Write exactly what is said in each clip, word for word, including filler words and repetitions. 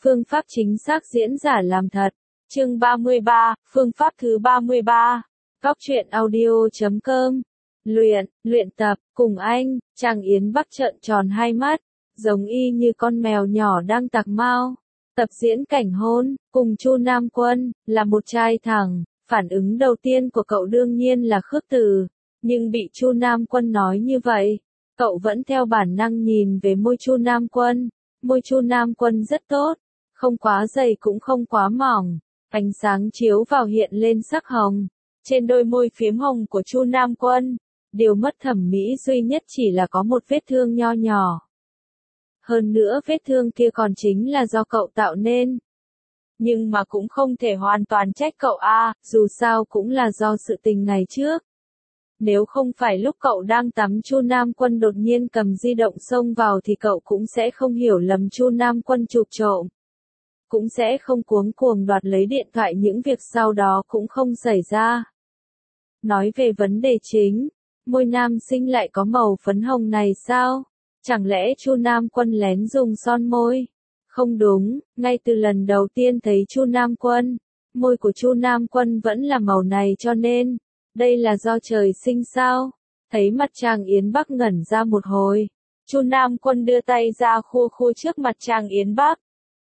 Phương pháp chính xác diễn giả làm thật. Chương ba mươi ba, phương pháp thứ ba mươi ba. Góc truyện audio chấm com. Luyện, luyện tập, cùng anh, Trang Yến Bắc trợn tròn hai mắt, giống y như con mèo nhỏ đang tạc mao. Tập diễn cảnh hôn, cùng Chu Nam Quân, là một trai thẳng, phản ứng đầu tiên của cậu đương nhiên là khước từ, nhưng bị Chu Nam Quân nói như vậy, cậu vẫn theo bản năng nhìn về môi Chu Nam Quân. Môi Chu Nam Quân rất tốt, không quá dày cũng không quá mỏng, ánh sáng chiếu vào hiện lên sắc hồng. Trên đôi môi phiếm hồng của Chu Nam Quân, điều mất thẩm mỹ duy nhất chỉ là có một vết thương nho nhỏ. Hơn nữa vết thương kia còn chính là do cậu tạo nên. Nhưng mà cũng không thể hoàn toàn trách cậu a, dù sao cũng là do sự tình ngày trước. Nếu không phải lúc cậu đang tắm Chu Nam Quân đột nhiên cầm di động xông vào thì cậu cũng sẽ không hiểu lầm Chu Nam Quân chụp trộm. Cũng sẽ không cuống cuồng đoạt lấy điện thoại, những việc sau đó cũng không xảy ra. Nói về vấn đề chính, môi nam sinh lại có màu phấn hồng này sao? Chẳng lẽ Chu Nam Quân lén dùng son môi? Không đúng, ngay từ lần đầu tiên thấy Chu Nam Quân, môi của Chu Nam Quân vẫn là màu này cho nên, đây là do trời sinh sao? Thấy mặt Trang Yến Bắc ngẩn ra một hồi, Chu Nam Quân đưa tay ra khua khua trước mặt Trang Yến Bắc.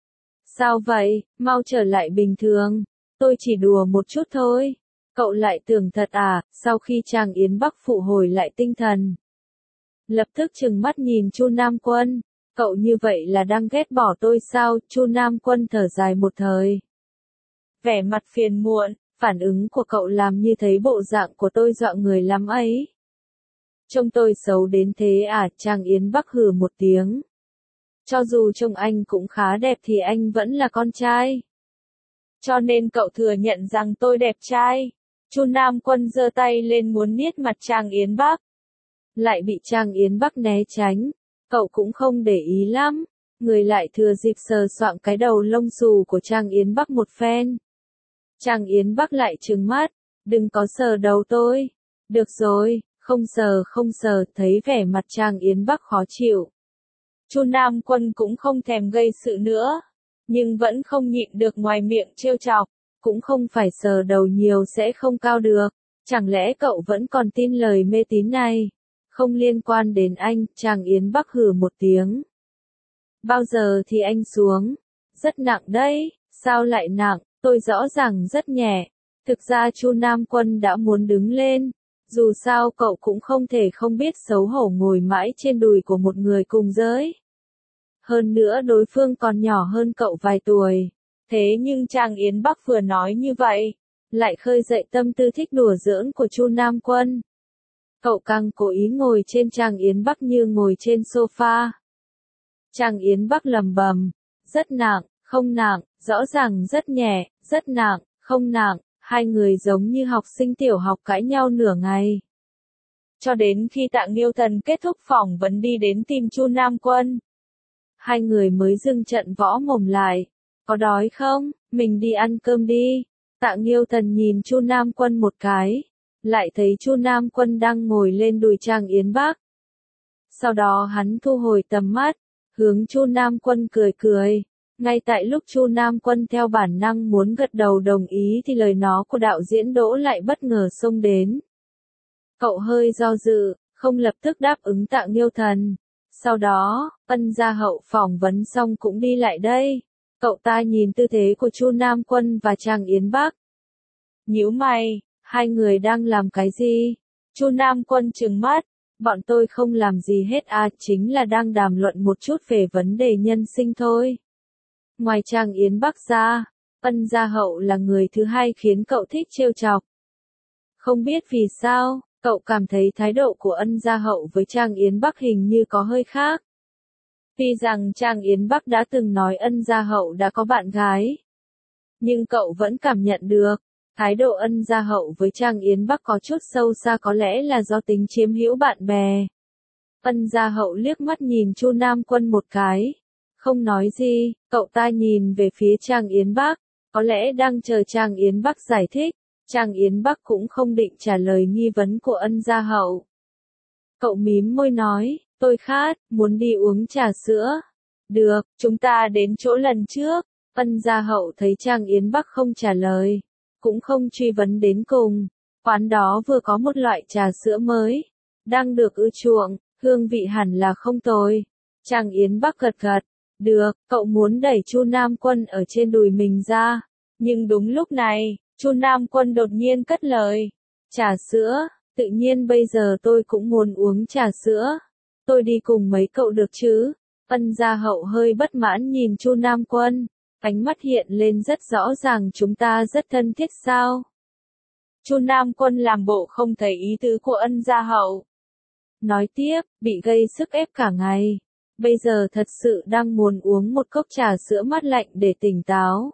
Sao vậy, mau trở lại bình thường, tôi chỉ đùa một chút thôi. Cậu lại tưởng thật à? Sau khi Trang Yến Bắc phụ hồi lại tinh thần, lập tức trừng mắt nhìn Chu Nam Quân, cậu như vậy là đang ghét bỏ tôi sao? Chu Nam Quân thở dài một thời, vẻ mặt phiền muộn, phản ứng của cậu làm như thấy bộ dạng của tôi dọa người lắm ấy. Trông tôi xấu đến thế à? Trang Yến Bắc hừ một tiếng. Cho dù trông anh cũng khá đẹp thì anh vẫn là con trai. Cho nên cậu thừa nhận rằng tôi đẹp trai. Chu Nam Quân giơ tay lên muốn niết mặt Trang Yến Bắc. Lại bị Trang Yến Bắc né tránh. Cậu cũng không để ý lắm. Người lại thừa dịp sờ soạng cái đầu lông xù của Trang Yến Bắc một phen. Trang Yến Bắc lại trừng mắt. Đừng có sờ đầu tôi. Được rồi, không sờ không sờ. Thấy vẻ mặt Trang Yến Bắc khó chịu, Chu Nam Quân cũng không thèm gây sự nữa, nhưng vẫn không nhịn được ngoài miệng trêu chọc, cũng không phải sờ đầu nhiều sẽ không cao được, chẳng lẽ cậu vẫn còn tin lời mê tín này? Không liên quan đến anh, Trang Yến Bắc hừ một tiếng. Bao giờ thì anh xuống? Rất nặng đấy, sao lại nặng, tôi rõ ràng rất nhẹ. Thực ra Chu Nam Quân đã muốn đứng lên. Dù sao cậu cũng không thể không biết xấu hổ ngồi mãi trên đùi của một người cùng giới. Hơn nữa đối phương còn nhỏ hơn cậu vài tuổi. Thế nhưng Trang Yến Bắc vừa nói như vậy, lại khơi dậy tâm tư thích đùa giỡn của Chu Nam Quân. Cậu càng cố ý ngồi trên Trang Yến Bắc như ngồi trên sofa. Trang Yến Bắc lầm bầm, rất nặng, không nặng, rõ ràng rất nhẹ, rất nặng, không nặng. Hai người giống như học sinh tiểu học cãi nhau nửa ngày. Cho đến khi Tạ Nghiêu Thần kết thúc phỏng vấn đi đến tìm Chu Nam Quân, hai người mới dừng trận võ mồm lại. Có đói không? Mình đi ăn cơm đi. Tạ Nghiêu Thần nhìn Chu Nam Quân một cái, lại thấy Chu Nam Quân đang ngồi lên đùi Trang Yến Bắc. Sau đó hắn thu hồi tầm mắt, hướng Chu Nam Quân cười cười. Ngay tại lúc Chu Nam Quân theo bản năng muốn gật đầu đồng ý thì lời nói của đạo diễn Đỗ lại bất ngờ xông đến. Cậu hơi do dự, không lập tức đáp ứng Tạ Nghiêu Thần. Sau đó, Ân Gia Hậu phỏng vấn xong cũng đi lại đây. Cậu ta nhìn tư thế của Chu Nam Quân và Trang Yến Bắc. Nhíu mày, hai người đang làm cái gì? Chu Nam Quân trừng mắt. Bọn tôi không làm gì hết à, chính là đang đàm luận một chút về vấn đề nhân sinh thôi. Ngoài Trang Yến Bắc ra, Ân Gia Hậu là người thứ hai khiến cậu thích trêu chọc. Không biết vì sao, cậu cảm thấy thái độ của Ân Gia Hậu với Trang Yến Bắc hình như có hơi khác. Tuy rằng Trang Yến Bắc đã từng nói Ân Gia Hậu đã có bạn gái, nhưng cậu vẫn cảm nhận được, thái độ Ân Gia Hậu với Trang Yến Bắc có chút sâu xa, có lẽ là do tính chiếm hữu bạn bè. Ân Gia Hậu liếc mắt nhìn Chu Nam Quân một cái. Không nói gì, cậu ta nhìn về phía Trang Yến Bắc, có lẽ đang chờ Trang Yến Bắc giải thích. Trang Yến Bắc cũng không định trả lời nghi vấn của Ân Gia Hậu. Cậu mím môi nói, tôi khát, muốn đi uống trà sữa. Được, chúng ta đến chỗ lần trước. Ân Gia Hậu thấy Trang Yến Bắc không trả lời, cũng không truy vấn đến cùng. Quán đó vừa có một loại trà sữa mới, đang được ưa chuộng, hương vị hẳn là không tồi. Trang Yến Bắc gật gật, được, cậu muốn đẩy Chu Nam Quân ở trên đùi mình ra. Nhưng đúng lúc này, Chu Nam Quân đột nhiên cất lời. Trà sữa, tự nhiên bây giờ tôi cũng muốn uống trà sữa. Tôi đi cùng mấy cậu được chứ? Ân Gia Hậu hơi bất mãn nhìn Chu Nam Quân, ánh mắt hiện lên rất rõ ràng, chúng ta rất thân thiết sao? Chu Nam Quân làm bộ không thấy ý tứ của Ân Gia Hậu. Nói tiếp, bị gây sức ép cả ngày. Bây giờ thật sự đang muốn uống một cốc trà sữa mát lạnh để tỉnh táo.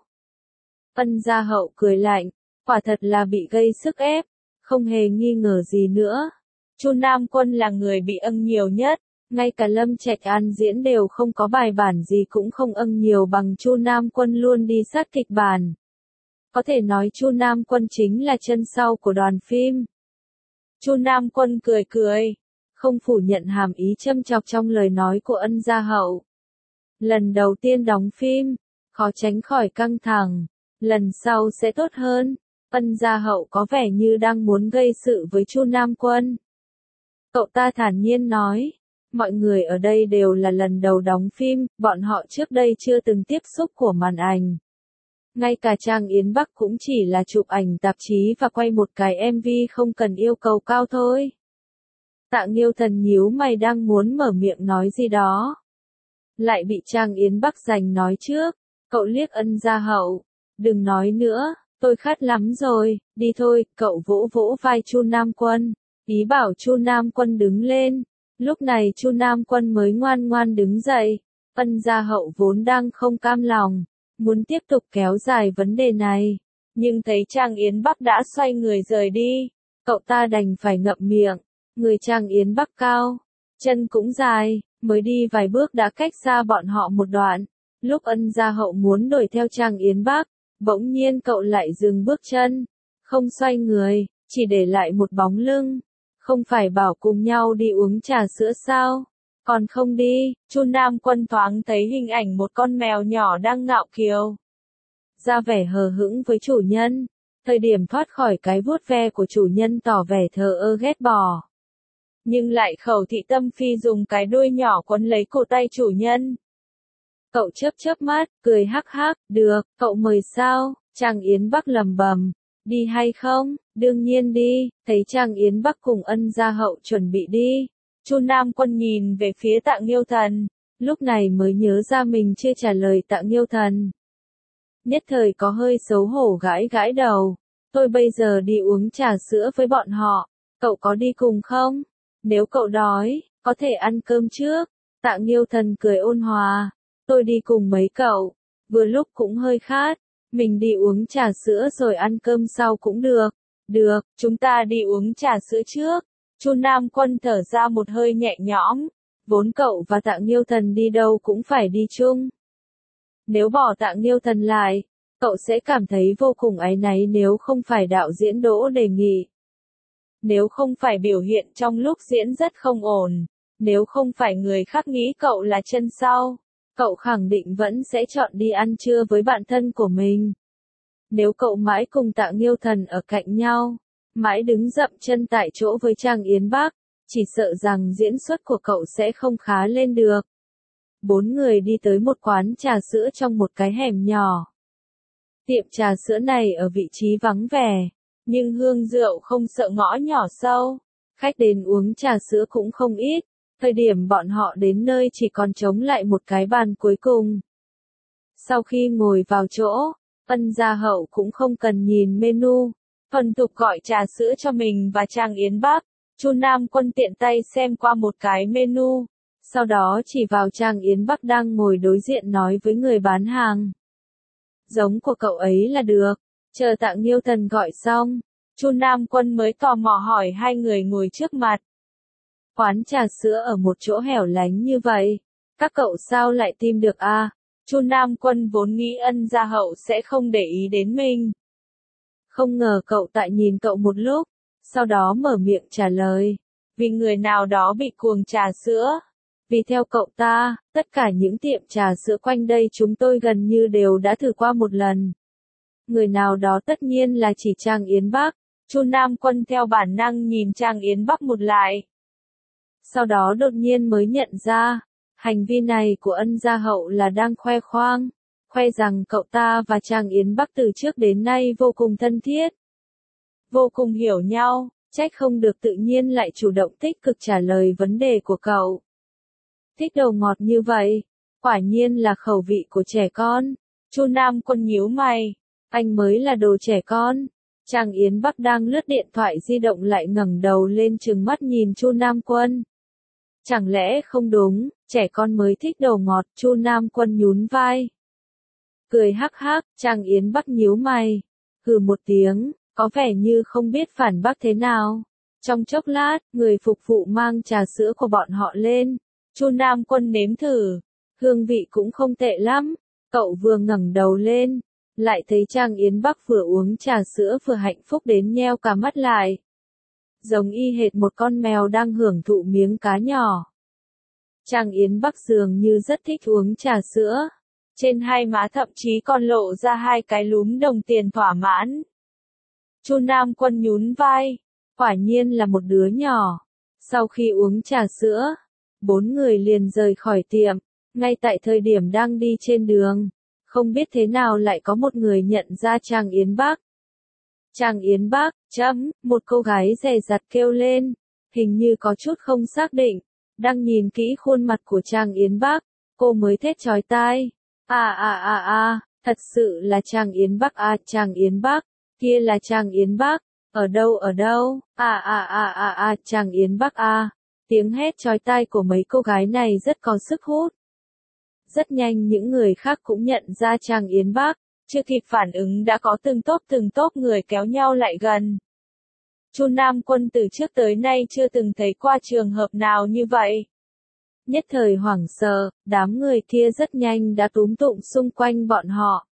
Ân Gia Hậu cười lạnh, quả thật là bị gây sức ép, không hề nghi ngờ gì nữa. Chu Nam Quân là người bị âng nhiều nhất, ngay cả Lâm Trạch An diễn đều không có bài bản gì cũng không âng nhiều bằng Chu Nam Quân, luôn đi sát kịch bản. Có thể nói Chu Nam Quân chính là chân sau của đoàn phim. Chu Nam Quân cười cười, không phủ nhận hàm ý châm chọc trong lời nói của Ân Gia Hậu. Lần đầu tiên đóng phim, khó tránh khỏi căng thẳng, lần sau sẽ tốt hơn. Ân Gia Hậu có vẻ như đang muốn gây sự với Chu Nam Quân. Cậu ta thản nhiên nói, mọi người ở đây đều là lần đầu đóng phim, bọn họ trước đây chưa từng tiếp xúc của màn ảnh. Ngay cả Trang Yến Bắc cũng chỉ là chụp ảnh tạp chí và quay một cái em vê không cần yêu cầu cao thôi. Tạ Nghiêu Thần nhíu mày đang muốn mở miệng nói gì đó, lại bị Trang Yến Bắc giành nói trước. Cậu liếc Ân Gia Hậu, đừng nói nữa, tôi khát lắm rồi, đi thôi. Cậu vỗ vỗ vai Chu Nam Quân, ý bảo Chu Nam Quân đứng lên. Lúc này Chu Nam Quân mới ngoan ngoan đứng dậy. Ân Gia Hậu vốn đang không cam lòng, muốn tiếp tục kéo dài vấn đề này, nhưng thấy Trang Yến Bắc đã xoay người rời đi, cậu ta đành phải ngậm miệng. Người Trang Yến Bắc cao, chân cũng dài, mới đi vài bước đã cách xa bọn họ một đoạn. Lúc Ân Gia Hậu muốn đuổi theo Trang Yến Bắc, bỗng nhiên cậu lại dừng bước chân, không xoay người, chỉ để lại một bóng lưng. Không phải bảo cùng nhau đi uống trà sữa sao? Còn không đi. Chu Nam Quân thoáng thấy hình ảnh một con mèo nhỏ đang ngạo kiều, ra vẻ hờ hững với chủ nhân. Thời điểm thoát khỏi cái vuốt ve của chủ nhân tỏ vẻ thờ ơ ghét bỏ, nhưng lại khẩu thị tâm phi dùng cái đuôi nhỏ quấn lấy cổ tay chủ nhân. Cậu chớp chớp mắt, cười hắc hắc, được, cậu mời sao? Trang Yến Bắc lầm bầm, đi hay không? Đương nhiên đi. Thấy Trang Yến Bắc cùng Ân Gia Hậu chuẩn bị đi, Chu Nam Quân nhìn về phía Tạ Nghiêu Thần, lúc này mới nhớ ra mình chưa trả lời Tạ Nghiêu Thần. Nhất thời có hơi xấu hổ gãi gãi đầu, tôi bây giờ đi uống trà sữa với bọn họ, cậu có đi cùng không? Nếu cậu đói, có thể ăn cơm trước. Tạ Nghiêu Thần cười ôn hòa, tôi đi cùng mấy cậu, vừa lúc cũng hơi khát, mình đi uống trà sữa rồi ăn cơm sau cũng được. Được, chúng ta đi uống trà sữa trước. Chu Nam Quân thở ra một hơi nhẹ nhõm, vốn cậu và Tạ Nghiêu Thần đi đâu cũng phải đi chung. Nếu bỏ Tạ Nghiêu Thần lại, cậu sẽ cảm thấy vô cùng áy náy nếu không phải đạo diễn Đỗ đề nghị. Nếu không phải biểu hiện trong lúc diễn rất không ổn, nếu không phải người khác nghĩ cậu là chân sau, cậu khẳng định vẫn sẽ chọn đi ăn trưa với bạn thân của mình. Nếu cậu mãi cùng Tạ Nghiêu Thần ở cạnh nhau, mãi đứng dậm chân tại chỗ với Trang Yến Bắc, chỉ sợ rằng diễn xuất của cậu sẽ không khá lên được. Bốn người đi tới một quán trà sữa trong một cái hẻm nhỏ. Tiệm trà sữa này ở vị trí vắng vẻ, nhưng hương rượu không sợ ngõ nhỏ sâu. Khách đến uống trà sữa cũng không ít. Thời điểm bọn họ đến nơi chỉ còn trống lại một cái bàn cuối cùng. Sau khi ngồi vào chỗ, Ân Gia Hậu cũng không cần nhìn menu, thuần thục gọi trà sữa cho mình và Trang Yến Bắc. Chu Nam Quân tiện tay xem qua một cái menu, sau đó chỉ vào Trang Yến Bắc đang ngồi đối diện nói với người bán hàng. Giống của cậu ấy là được. Chờ Tạ Nghiêu Thần gọi xong, Chu Nam Quân mới tò mò hỏi hai người ngồi trước mặt. Quán trà sữa ở một chỗ hẻo lánh như vậy, các cậu sao lại tìm được a? À? Chu Nam Quân vốn nghĩ Ân Gia Hậu sẽ không để ý đến mình. Không ngờ cậu tại nhìn cậu một lúc, sau đó mở miệng trả lời. Vì người nào đó bị cuồng trà sữa, Vì theo cậu ta, tất cả những tiệm trà sữa quanh đây chúng tôi gần như đều đã thử qua một lần. Người nào đó tất nhiên là chỉ Trang Yến Bắc. Chu Nam Quân theo bản năng nhìn Trang Yến Bắc một lại. Sau đó đột nhiên mới nhận ra, hành vi này của Ân Gia Hậu là đang khoe khoang, khoe rằng cậu ta và Trang Yến Bắc từ trước đến nay vô cùng thân thiết, vô cùng hiểu nhau, trách không được tự nhiên lại chủ động tích cực trả lời vấn đề của cậu. Thích đầu ngọt như vậy, quả nhiên là khẩu vị của trẻ con. Chu Nam Quân nhíu mày, anh mới là đồ trẻ con. Trang Yến Bắc đang lướt điện thoại di động lại ngẩng đầu lên trừng mắt nhìn Chu Nam Quân. Chẳng lẽ không đúng, trẻ con mới thích đầu ngọt, Chu Nam Quân nhún vai. Cười hắc hắc, Trang Yến Bắc nhíu mày, hừ một tiếng, có vẻ như không biết phản bác thế nào. Trong chốc lát, người phục vụ mang trà sữa của bọn họ lên. Chu Nam Quân nếm thử, hương vị cũng không tệ lắm. Cậu vừa ngẩng đầu lên, lại thấy Trang Yến Bắc vừa uống trà sữa vừa hạnh phúc đến nheo cả mắt lại. Giống y hệt một con mèo đang hưởng thụ miếng cá nhỏ. Trang Yến Bắc dường như rất thích uống trà sữa. Trên hai má thậm chí còn lộ ra hai cái lúm đồng tiền thỏa mãn. Chu Nam Quân nhún vai, quả nhiên là một đứa nhỏ. Sau khi uống trà sữa, bốn người liền rời khỏi tiệm. Ngay tại thời điểm đang đi trên đường, không biết thế nào lại có một người nhận ra Trang Yến Bắc. Trang Yến Bắc, chấm, một cô gái dè dặt kêu lên, hình như có chút không xác định, đang nhìn kỹ khuôn mặt của Trang Yến Bắc, cô mới thét chói tai. À à à à, thật sự là Trang Yến Bắc à, Trang Yến Bắc, kia là Trang Yến Bắc, ở đâu ở đâu, à à à à à, Trang Yến Bắc à, tiếng hét chói tai của mấy cô gái này rất có sức hút. Rất nhanh những người khác cũng nhận ra Trang Yến Bắc, chưa kịp phản ứng đã có từng tốp từng tốp người kéo nhau lại gần. Chu Nam Quân từ trước tới nay chưa từng thấy qua trường hợp nào như vậy. Nhất thời hoảng sợ, đám người kia rất nhanh đã túm tụm xung quanh bọn họ.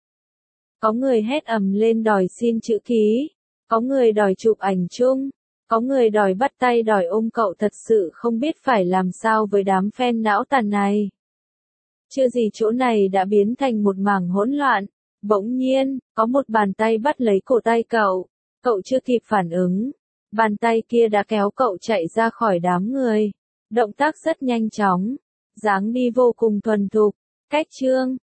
Có người hét ầm lên đòi xin chữ ký, có người đòi chụp ảnh chung, có người đòi bắt tay đòi ôm cậu, thật sự không biết phải làm sao với đám fan não tàn này. Chưa gì chỗ này đã biến thành một mảng hỗn loạn, bỗng nhiên, có một bàn tay bắt lấy cổ tay cậu, cậu chưa kịp phản ứng, bàn tay kia đã kéo cậu chạy ra khỏi đám người, động tác rất nhanh chóng, dáng đi vô cùng thuần thục, cách chương.